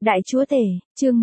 Đại Chúa Tể, chương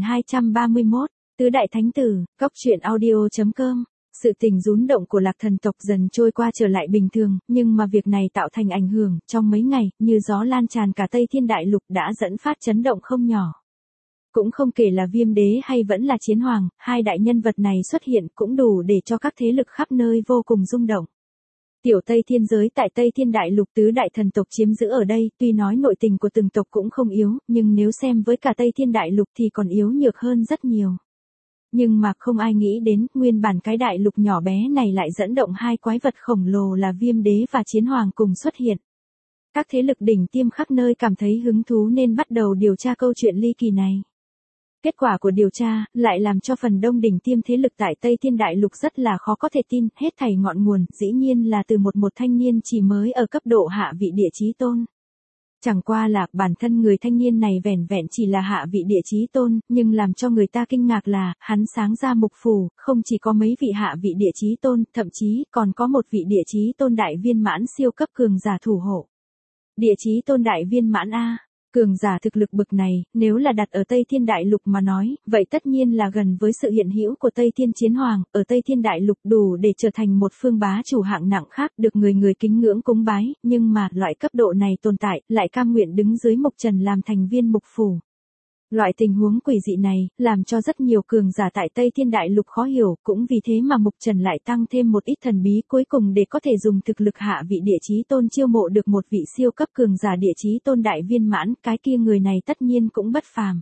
1231, Tứ Đại Thánh Tử, Góc truyện audio.com. Sự tình rúng động của Lạc Thần tộc dần trôi qua trở lại bình thường, nhưng mà việc này tạo thành ảnh hưởng, trong mấy ngày, như gió lan tràn cả Tây Thiên Đại Lục đã dẫn phát chấn động không nhỏ. Cũng không kể là Viêm Đế hay vẫn là Chiến Hoàng, hai đại nhân vật này xuất hiện cũng đủ để cho các thế lực khắp nơi vô cùng rung động. Tiểu Tây Thiên giới tại Tây Thiên Đại Lục tứ đại thần tộc chiếm giữ ở đây, tuy nói nội tình của từng tộc cũng không yếu, nhưng nếu xem với cả Tây Thiên Đại Lục thì còn yếu nhược hơn rất nhiều. Nhưng mà không ai nghĩ đến, nguyên bản cái đại lục nhỏ bé này lại dẫn động hai quái vật khổng lồ là Viêm Đế và Chiến Hoàng cùng xuất hiện. Các thế lực đỉnh tiêm khắp nơi cảm thấy hứng thú nên bắt đầu điều tra câu chuyện ly kỳ này. Kết quả của điều tra lại làm cho phần đông đỉnh tiêm thế lực tại Tây Thiên Đại Lục rất là khó có thể tin, hết thảy ngọn nguồn dĩ nhiên là từ một thanh niên chỉ mới ở cấp độ hạ vị địa chí tôn. Chẳng qua là bản thân người thanh niên này vẻn vẹn chỉ là hạ vị địa chí tôn, nhưng làm cho người ta kinh ngạc là, hắn sáng ra mục phù, không chỉ có mấy vị hạ vị địa chí tôn, thậm chí còn có một vị địa chí tôn đại viên mãn siêu cấp cường giả thủ hộ. Địa chí tôn đại viên mãn A. Cường giả thực lực bực này, nếu là đặt ở Tây Thiên Đại Lục mà nói, vậy tất nhiên là gần với sự hiện hữu của Tây Thiên Chiến Hoàng, ở Tây Thiên Đại Lục đủ để trở thành một phương bá chủ hạng nặng khác được người người kính ngưỡng cúng bái, nhưng mà loại cấp độ này tồn tại, lại cam nguyện đứng dưới mục trần làm thành viên mục phủ. Loại tình huống quỷ dị này, làm cho rất nhiều cường giả tại Tây Thiên Đại Lục khó hiểu, cũng vì thế mà mục trần lại tăng thêm một ít thần bí cuối cùng để có thể dùng thực lực hạ vị địa chí tôn chiêu mộ được một vị siêu cấp cường giả địa chí tôn đại viên mãn, cái kia người này tất nhiên cũng bất phàm.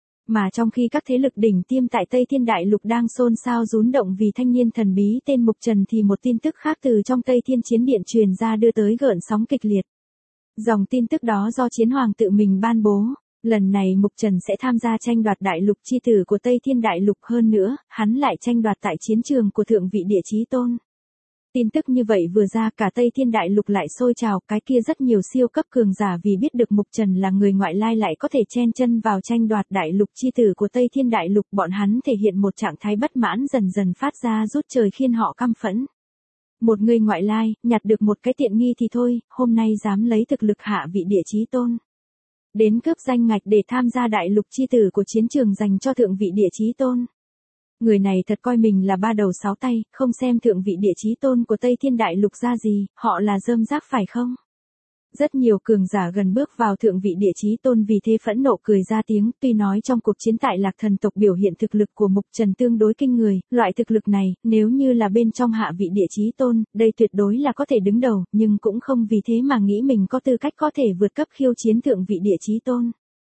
Mà trong khi các thế lực đỉnh tiêm tại Tây Thiên Đại Lục đang xôn xao rúng động vì thanh niên thần bí tên mục trần thì một tin tức khác từ trong Tây Thiên Chiến Điện truyền ra đưa tới gợn sóng kịch liệt. Dòng tin tức đó do Chiến Hoàng tự mình ban bố. Lần này Mục Trần sẽ tham gia tranh đoạt đại lục chi tử của Tây Thiên Đại Lục, hơn nữa, hắn lại tranh đoạt tại chiến trường của thượng vị địa chí tôn. Tin tức như vậy vừa ra cả Tây Thiên Đại Lục lại sôi trào, cái kia rất nhiều siêu cấp cường giả vì biết được Mục Trần là người ngoại lai lại có thể chen chân vào tranh đoạt đại lục chi tử của Tây Thiên Đại Lục, bọn hắn thể hiện một trạng thái bất mãn dần dần phát ra rút trời khiến họ căm phẫn. Một người ngoại lai, nhặt được một cái tiện nghi thì thôi, hôm nay dám lấy thực lực hạ vị địa chí tôn. Đến cướp danh ngạch để tham gia đại lục chi tử của chiến trường dành cho thượng vị địa chí tôn. Người này thật coi mình là ba đầu sáu tay, không xem thượng vị địa chí tôn của Tây Thiên Đại Lục ra gì, họ là rơm rác phải không? Rất nhiều cường giả gần bước vào thượng vị địa chí tôn vì thế phẫn nộ cười ra tiếng, tuy nói trong cuộc chiến tại Lạc Thần tộc biểu hiện thực lực của Mục Trần tương đối kinh người, loại thực lực này, nếu như là bên trong hạ vị địa chí tôn, đây tuyệt đối là có thể đứng đầu, nhưng cũng không vì thế mà nghĩ mình có tư cách có thể vượt cấp khiêu chiến thượng vị địa chí tôn.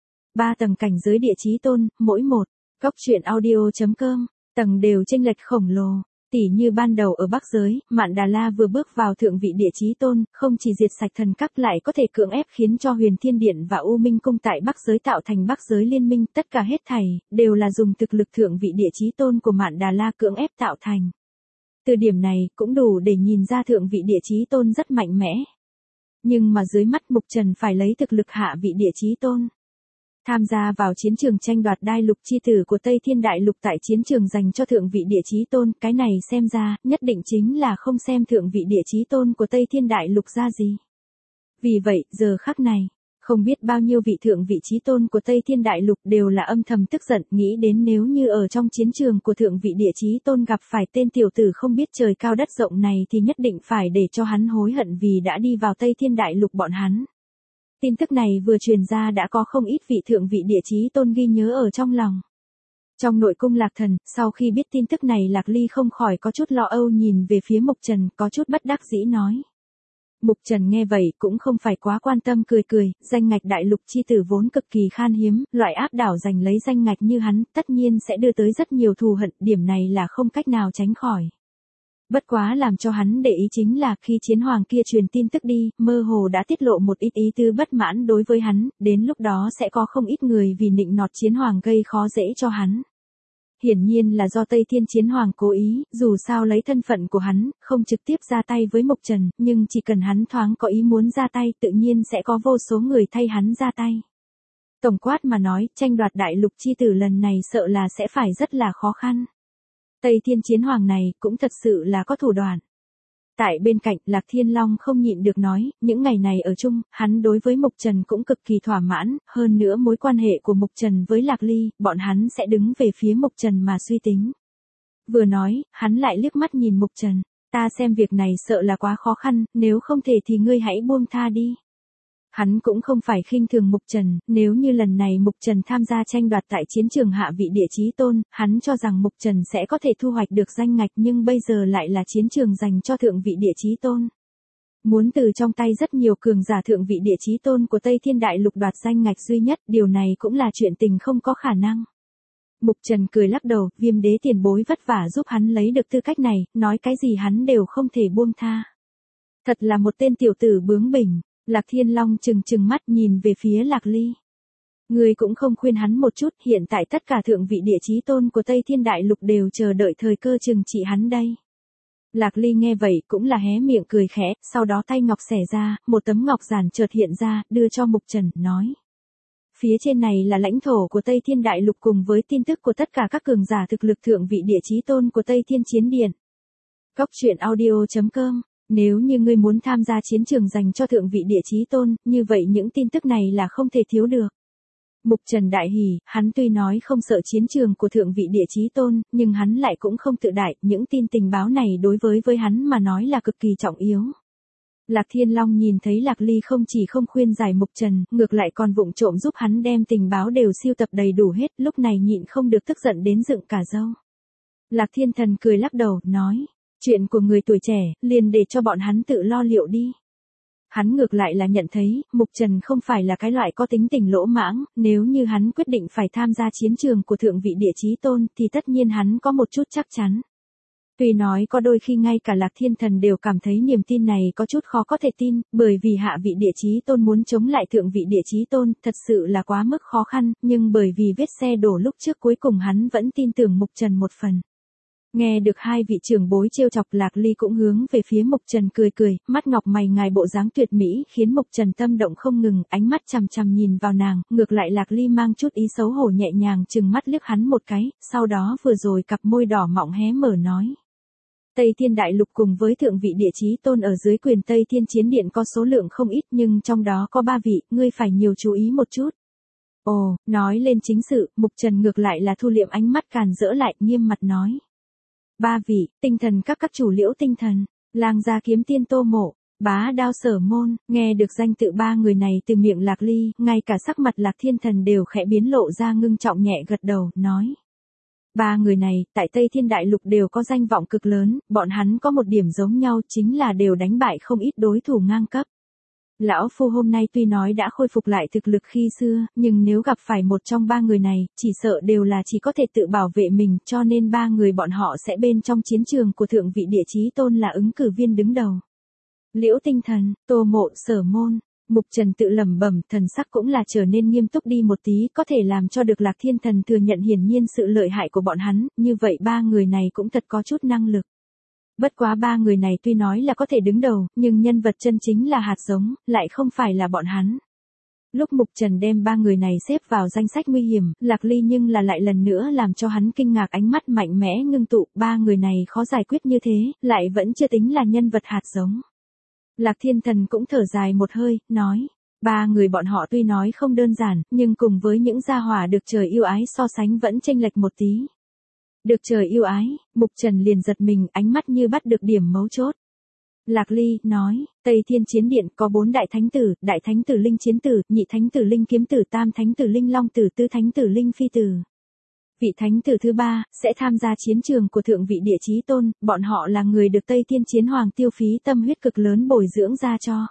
3 tầng cảnh giới địa chí tôn, mỗi một, góc truyện audio.com, tầng đều chênh lệch khổng lồ. Tỉ như ban đầu ở Bắc giới, Mạn Đà La vừa bước vào thượng vị địa chí tôn, không chỉ diệt sạch thần các lại có thể cưỡng ép khiến cho Huyền Thiên Điện và U Minh Cung tại Bắc giới tạo thành Bắc giới liên minh, tất cả hết thảy đều là dùng thực lực thượng vị địa chí tôn của Mạn Đà La cưỡng ép tạo thành. Từ điểm này cũng đủ để nhìn ra thượng vị địa chí tôn rất mạnh mẽ. Nhưng mà dưới mắt Mục Trần phải lấy thực lực hạ vị địa chí tôn. Tham gia vào chiến trường tranh đoạt đại lục chi tử của Tây Thiên Đại Lục tại chiến trường dành cho thượng vị địa chí tôn, cái này xem ra, nhất định chính là không xem thượng vị địa chí tôn của Tây Thiên Đại Lục ra gì. Vì vậy, giờ khắc này, không biết bao nhiêu vị thượng vị chí tôn của Tây Thiên Đại Lục đều là âm thầm tức giận, nghĩ đến nếu như ở trong chiến trường của thượng vị địa chí tôn gặp phải tên tiểu tử không biết trời cao đất rộng này thì nhất định phải để cho hắn hối hận vì đã đi vào Tây Thiên Đại Lục bọn hắn. Tin tức này vừa truyền ra đã có không ít vị thượng vị địa chí tôn ghi nhớ ở trong lòng. Trong nội cung Lạc Thần, sau khi biết tin tức này Lạc Ly không khỏi có chút lo âu nhìn về phía Mục Trần, có chút bất đắc dĩ nói. Mục Trần nghe vậy cũng không phải quá quan tâm, cười cười, danh ngạch đại lục chi tử vốn cực kỳ khan hiếm, loại áp đảo giành lấy danh ngạch như hắn, tất nhiên sẽ đưa tới rất nhiều thù hận, điểm này là không cách nào tránh khỏi. Bất quá làm cho hắn để ý chính là khi Chiến Hoàng kia truyền tin tức đi, mơ hồ đã tiết lộ một ít ý tứ bất mãn đối với hắn, đến lúc đó sẽ có không ít người vì nịnh nọt Chiến Hoàng gây khó dễ cho hắn. Hiển nhiên là do Tây Thiên Chiến Hoàng cố ý, dù sao lấy thân phận của hắn, không trực tiếp ra tay với Mục Trần, nhưng chỉ cần hắn thoáng có ý muốn ra tay tự nhiên sẽ có vô số người thay hắn ra tay. Tổng quát mà nói, tranh đoạt đại lục chi tử lần này sợ là sẽ phải rất là khó khăn. Tây Thiên Chiến Hoàng này cũng thật sự là có thủ đoạn. Tại bên cạnh, Lạc Thiên Long không nhịn được nói, những ngày này ở chung, hắn đối với Mục Trần cũng cực kỳ thỏa mãn, hơn nữa mối quan hệ của Mục Trần với Lạc Ly, bọn hắn sẽ đứng về phía Mục Trần mà suy tính. Vừa nói, hắn lại liếc mắt nhìn Mục Trần, ta xem việc này sợ là quá khó khăn, nếu không thể thì ngươi hãy buông tha đi. Hắn cũng không phải khinh thường Mục Trần, nếu như lần này Mục Trần tham gia tranh đoạt tại chiến trường hạ vị địa chí tôn, hắn cho rằng Mục Trần sẽ có thể thu hoạch được danh ngạch nhưng bây giờ lại là chiến trường dành cho thượng vị địa chí tôn. Muốn từ trong tay rất nhiều cường giả thượng vị địa chí tôn của Tây Thiên Đại Lục đoạt danh ngạch duy nhất, điều này cũng là chuyện tình không có khả năng. Mục Trần cười lắc đầu, Viêm Đế tiền bối vất vả giúp hắn lấy được tư cách này, nói cái gì hắn đều không thể buông tha. Thật là một tên tiểu tử bướng bỉnh. Lạc Thiên Long trừng mắt nhìn về phía Lạc Ly. Ngươi cũng không khuyên hắn một chút, hiện tại tất cả thượng vị địa chí tôn của Tây Thiên Đại Lục đều chờ đợi thời cơ trừng trị hắn đây. Lạc Ly nghe vậy cũng là hé miệng cười khẽ, sau đó tay ngọc xẻ ra, một tấm ngọc giản chợt hiện ra, đưa cho Mục Trần, nói. Phía trên này là lãnh thổ của Tây Thiên Đại Lục cùng với tin tức của tất cả các cường giả thực lực thượng vị địa chí tôn của Tây Thiên Chiến Điện. Coctruyện.audio.com. Nếu như ngươi muốn tham gia chiến trường dành cho thượng vị địa chí tôn, như vậy những tin tức này là không thể thiếu được. Mục Trần đại hỉ, hắn tuy nói không sợ chiến trường của thượng vị địa chí tôn, nhưng hắn lại cũng không tự đại, những tin tình báo này đối với hắn mà nói là cực kỳ trọng yếu. Lạc Thiên Long nhìn thấy Lạc Ly không chỉ không khuyên giải Mục Trần, ngược lại còn vụng trộm giúp hắn đem tình báo đều siêu tập đầy đủ hết, lúc này nhịn không được tức giận đến dựng cả râu. Lạc Thiên Thần cười lắc đầu, nói. Chuyện của người tuổi trẻ, liền để cho bọn hắn tự lo liệu đi. Hắn ngược lại là nhận thấy, Mục Trần không phải là cái loại có tính tình lỗ mãng, nếu như hắn quyết định phải tham gia chiến trường của thượng vị địa chí tôn, thì tất nhiên hắn có một chút chắc chắn. Tuy nói có đôi khi ngay cả Lạc Thiên Thần đều cảm thấy niềm tin này có chút khó có thể tin, bởi vì hạ vị địa chí tôn muốn chống lại thượng vị địa chí tôn, thật sự là quá mức khó khăn, nhưng bởi vì vết xe đổ lúc trước cuối cùng hắn vẫn tin tưởng Mục Trần một phần. Nghe được hai vị trưởng bối trêu chọc, Lạc Ly cũng hướng về phía Mục Trần cười, mắt ngọc mày ngài bộ dáng tuyệt mỹ khiến Mục Trần tâm động không ngừng, ánh mắt chằm chằm nhìn vào nàng, ngược lại Lạc Ly mang chút ý xấu hổ nhẹ nhàng chừng mắt liếc hắn một cái, sau đó vừa rồi cặp môi đỏ mọng hé mở nói. Tây Thiên Đại Lục cùng với thượng vị địa chí tôn ở dưới quyền Tây Thiên Chiến Điện có số lượng không ít nhưng trong đó có 3 vị, ngươi phải nhiều chú ý một chút. Ồ, nói lên chính sự, Mục Trần ngược lại là thu liệm ánh mắt càn rỡ lại, nghiêm mặt nói. 3 vị, tinh thần các chủ Liễu Tinh Thần, Lang Gia Kiếm Tiên Tô Mộ, Bá Đao Sở Môn, nghe được danh tự 3 người này từ miệng Lạc Ly, ngay cả sắc mặt Lạc Thiên Thần đều khẽ biến lộ ra ngưng trọng nhẹ gật đầu, nói. 3 người này, tại Tây Thiên Đại Lục đều có danh vọng cực lớn, bọn hắn có một điểm giống nhau chính là đều đánh bại không ít đối thủ ngang cấp. Lão Phu hôm nay tuy nói đã khôi phục lại thực lực khi xưa, nhưng nếu gặp phải một trong 3 người này, chỉ sợ đều là chỉ có thể tự bảo vệ mình, cho nên 3 người bọn họ sẽ bên trong chiến trường của thượng vị địa chí tôn là ứng cử viên đứng đầu. Liễu Tinh Thần, Tô Mộ, Sở Môn. Mục Trần tự lẩm bẩm, thần sắc cũng là trở nên nghiêm túc đi một tí, có thể làm cho được Lạc Thiên Thần thừa nhận hiển nhiên sự lợi hại của bọn hắn, như vậy 3 người này cũng thật có chút năng lực. Bất quá 3 người này tuy nói là có thể đứng đầu, nhưng nhân vật chân chính là hạt giống, lại không phải là bọn hắn. Lúc Mục Trần đem 3 người này xếp vào danh sách nguy hiểm, Lạc Ly nhưng là lại lần nữa làm cho hắn kinh ngạc, ánh mắt mạnh mẽ ngưng tụ, 3 người này khó giải quyết như thế, lại vẫn chưa tính là nhân vật hạt giống. Lạc Thiên Thần cũng thở dài một hơi, nói, 3 người bọn họ tuy nói không đơn giản, nhưng cùng với những gia hỏa được trời yêu ái so sánh vẫn chênh lệch một tí. Được trời yêu ái, Mục Trần liền giật mình, ánh mắt như bắt được điểm mấu chốt. Lạc Ly, nói, Tây Thiên Chiến Điện có 4 đại thánh tử Linh Chiến Tử, nhị thánh tử Linh Kiếm Tử, tam thánh tử Linh Long Tử, tứ thánh tử Linh Phi Tử. Vị thánh tử thứ 3, sẽ tham gia chiến trường của thượng vị địa chí tôn, bọn họ là người được Tây Thiên Chiến Hoàng tiêu phí tâm huyết cực lớn bồi dưỡng ra cho.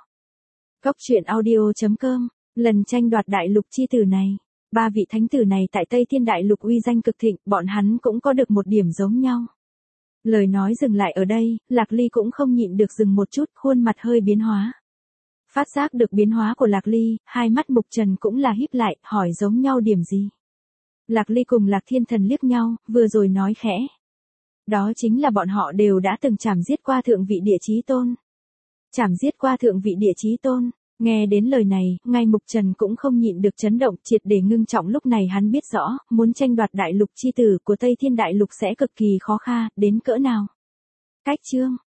Coctruyện.audio.com, lần tranh đoạt đại lục chi tử này. 3 vị thánh tử này tại Tây Thiên Đại Lục uy danh cực thịnh, bọn hắn cũng có được một điểm giống nhau. Lời nói dừng lại ở đây, Lạc Ly cũng không nhịn được dừng một chút, khuôn mặt hơi biến hóa. Phát giác được biến hóa của Lạc Ly, hai mắt Mục Trần cũng là híp lại, hỏi giống nhau điểm gì. Lạc Ly cùng Lạc Thiên Thần liếc nhau, vừa rồi nói khẽ. Đó chính là bọn họ đều đã từng chảm giết qua thượng vị địa chí tôn. Chảm giết qua thượng vị địa chí tôn. Nghe đến lời này, ngay Mục Trần cũng không nhịn được chấn động, triệt để ngưng trọng, lúc này hắn biết rõ, muốn tranh đoạt đại lục chi tử của Tây Thiên Đại Lục sẽ cực kỳ khó khăn, đến cỡ nào. Cách chương